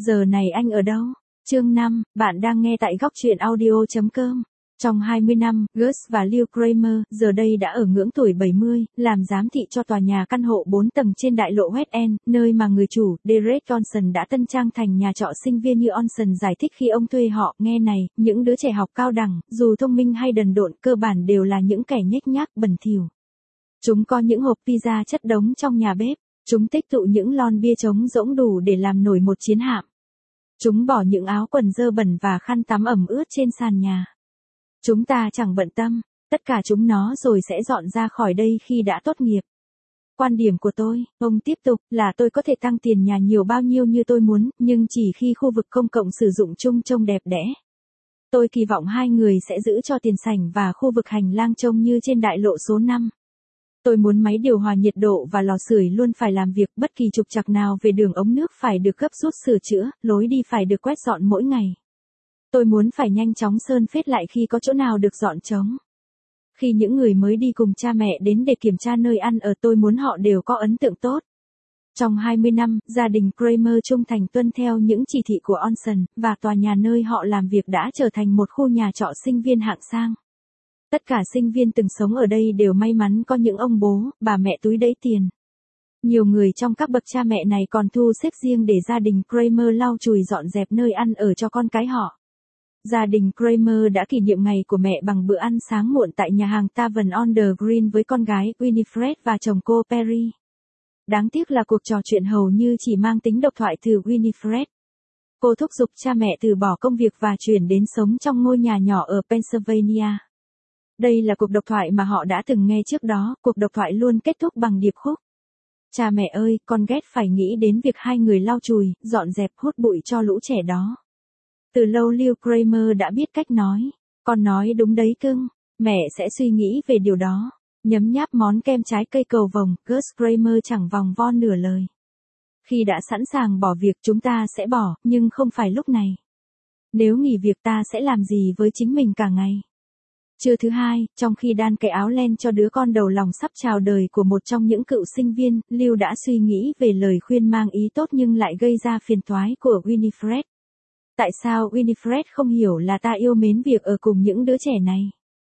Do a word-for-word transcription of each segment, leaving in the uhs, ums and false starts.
giờ này anh ở đâu? Chương năm, bạn đang nghe tại góc truyện audio chấm com. Trong hai mươi năm, Gus và Lew Kramer, giờ đây đã ở ngưỡng tuổi bảy mươi, làm giám thị cho tòa nhà căn hộ bốn tầng trên đại lộ West End, nơi mà người chủ, Derek Johnson đã tân trang thành nhà trọ sinh viên như Johnson giải thích khi ông thuê họ. Nghe này, những đứa trẻ học cao đẳng, dù thông minh hay đần độn, cơ bản đều là những kẻ nhếch nhác, bẩn thỉu. Chúng có những hộp pizza chất đống trong nhà bếp. Chúng tích tụ những lon bia trống rỗng đủ để làm nổi một chiến hạm. Chúng bỏ những áo quần dơ bẩn và khăn tắm ẩm ướt trên sàn nhà. Chúng ta chẳng bận tâm, tất cả chúng nó rồi sẽ dọn ra khỏi đây khi đã tốt nghiệp. Quan điểm của tôi, ông tiếp tục, là tôi có thể tăng tiền nhà nhiều bao nhiêu như tôi muốn, nhưng chỉ khi khu vực công cộng sử dụng chung trông đẹp đẽ. Tôi kỳ vọng hai người sẽ giữ cho tiền sảnh và khu vực hành lang trông như trên đại lộ số năm. Tôi muốn máy điều hòa nhiệt độ và lò sưởi luôn phải làm việc, bất kỳ trục trặc nào về đường ống nước phải được gấp rút sửa chữa, lối đi phải được quét dọn mỗi ngày. Tôi muốn phải nhanh chóng sơn phết lại khi có chỗ nào được dọn trống. Khi những người mới đi cùng cha mẹ đến để kiểm tra nơi ăn ở, tôi muốn họ đều có ấn tượng tốt. Trong hai mươi năm, gia đình Kramer trung thành tuân theo những chỉ thị của Johnson, và tòa nhà nơi họ làm việc đã trở thành một khu nhà trọ sinh viên hạng sang. Tất cả sinh viên từng sống ở đây đều may mắn có những ông bố, bà mẹ túi đẫy tiền. Nhiều người trong các bậc cha mẹ này còn thu xếp riêng để gia đình Kramer lau chùi dọn dẹp nơi ăn ở cho con cái họ. Gia đình Kramer đã kỷ niệm ngày của mẹ bằng bữa ăn sáng muộn tại nhà hàng Tavern on the Green với con gái Winifred và chồng cô Perry. Đáng tiếc là cuộc trò chuyện hầu như chỉ mang tính độc thoại từ Winifred. Cô thúc giục cha mẹ từ bỏ công việc và chuyển đến sống trong ngôi nhà nhỏ ở Pennsylvania. Đây là cuộc độc thoại mà họ đã từng nghe trước đó, cuộc độc thoại luôn kết thúc bằng điệp khúc. Cha mẹ ơi, con ghét phải nghĩ đến việc hai người lau chùi, dọn dẹp, hút bụi cho lũ trẻ đó. Từ lâu Lew Kramer đã biết cách nói. Con nói đúng đấy cưng, mẹ sẽ suy nghĩ về điều đó. Nhấm nháp món kem trái cây cầu vồng, Gus Kramer chẳng vòng vo nửa lời. Khi đã sẵn sàng bỏ việc chúng ta sẽ bỏ, nhưng không phải lúc này. Nếu nghỉ việc ta sẽ làm gì với chính mình cả ngày? Trưa thứ hai, trong khi đan cái áo len cho đứa con đầu lòng sắp chào đời của một trong những cựu sinh viên, Lew đã suy nghĩ về lời khuyên mang ý tốt nhưng lại gây ra phiền toái của Winifred. Tại sao Winifred không hiểu là ta yêu mến việc ở cùng những đứa trẻ này?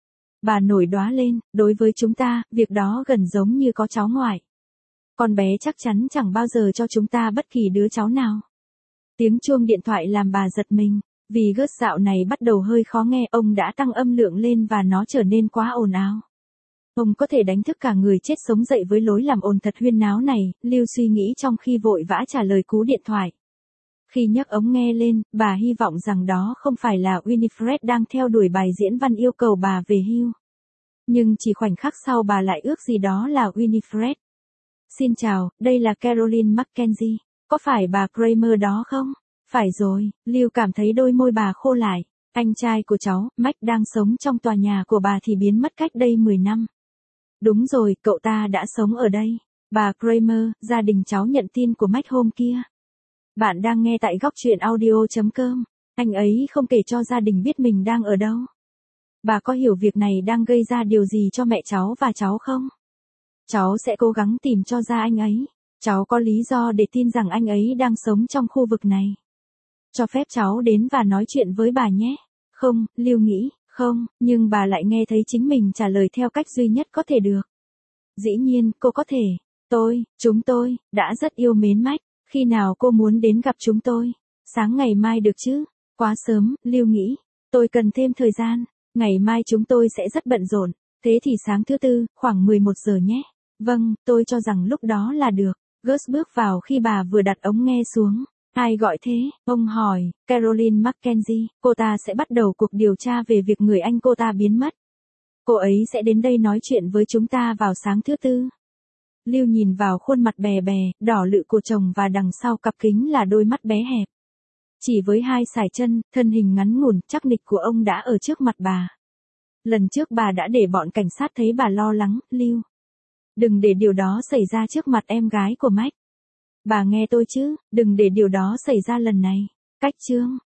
Bà nổi đoá lên, đối với chúng ta, việc đó gần giống như có cháu ngoại. Con bé chắc chắn chẳng bao giờ cho chúng ta bất kỳ đứa cháu nào. Tiếng chuông điện thoại làm bà giật mình. Vì Gus dạo này bắt đầu hơi khó nghe, ông đã tăng âm lượng lên và nó trở nên quá ồn ào. Ông có thể đánh thức cả người chết sống dậy với lối làm ồn thật huyên náo này, Lew suy nghĩ trong khi vội vã trả lời cú điện thoại. Khi nhấc ống nghe lên, bà hy vọng rằng đó không phải là Winifred đang theo đuổi bài diễn văn yêu cầu bà về hưu. Nhưng chỉ khoảnh khắc sau bà lại ước gì đó là Winifred. Xin chào, đây là Caroline Mackenzie, có phải bà Kramer đó không? Phải rồi, Lew cảm thấy đôi môi bà khô lại. Anh trai của cháu, Mac đang sống trong tòa nhà của bà thì biến mất cách đây mười năm. Đúng rồi, cậu ta đã sống ở đây. Bà Kramer, gia đình cháu nhận tin của Mac hôm kia. Bạn đang nghe tại góc truyện audio chấm com. Anh ấy không kể cho gia đình biết mình đang ở đâu. Bà có hiểu việc này đang gây ra điều gì cho mẹ cháu và cháu không? Cháu sẽ cố gắng tìm cho ra anh ấy. Cháu có lý do để tin rằng anh ấy đang sống trong khu vực này. Cho phép cháu đến và nói chuyện với bà nhé. Không, Lew nghĩ, không, nhưng bà lại nghe thấy chính mình trả lời theo cách duy nhất có thể được. Dĩ nhiên, cô có thể. Tôi, chúng tôi, đã rất yêu mến Mac. Khi nào cô muốn đến gặp chúng tôi? Sáng ngày mai được chứ? Quá sớm, Lew nghĩ. Tôi cần thêm thời gian. Ngày mai chúng tôi sẽ rất bận rộn. Thế thì sáng thứ tư, khoảng mười một giờ nhé. Vâng, tôi cho rằng lúc đó là được. Gus bước vào khi bà vừa đặt ống nghe xuống. Ai gọi thế? Ông hỏi. Caroline Mackenzie, cô ta sẽ bắt đầu cuộc điều tra về việc người anh cô ta biến mất. Cô ấy sẽ đến đây nói chuyện với chúng ta vào sáng thứ tư. Lew nhìn vào khuôn mặt bè bè, đỏ lự của chồng và đằng sau cặp kính là đôi mắt bé hẹp. Chỉ với hai sải chân, thân hình ngắn ngủn, chắc nịch của ông đã ở trước mặt bà. Lần trước bà đã để bọn cảnh sát thấy bà lo lắng, Lew. Đừng để điều đó xảy ra trước mặt em gái của Mac. Bà nghe tôi chứ, đừng để điều đó xảy ra lần này. Cách chương.